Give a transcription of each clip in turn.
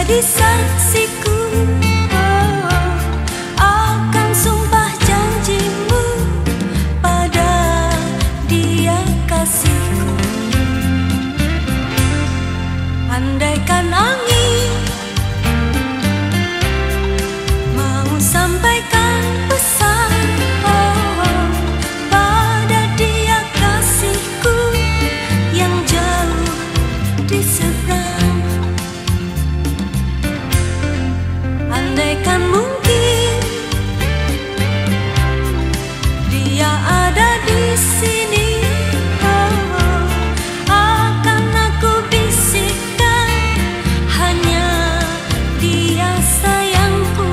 jadi saksiku, oh, akan sumpah janjimu pada dia kasihku. Andaikan angin mau sampaikan pesan, oh, pada dia kasihku yang jauh di seberang. Andaikan mungkin dia ada di sini, oh, akan aku bisikkan hanya dia sayangku.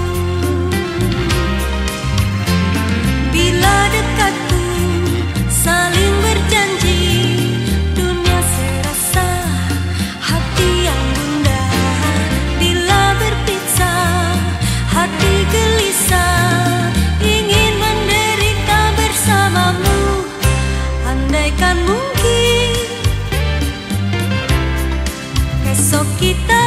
Bila dekat pun saling berjanji, dunia serasa hati yang gundah. Bila berpisah hati gelisah, ingin menderita bersamamu. Andaikan mungkin esok kita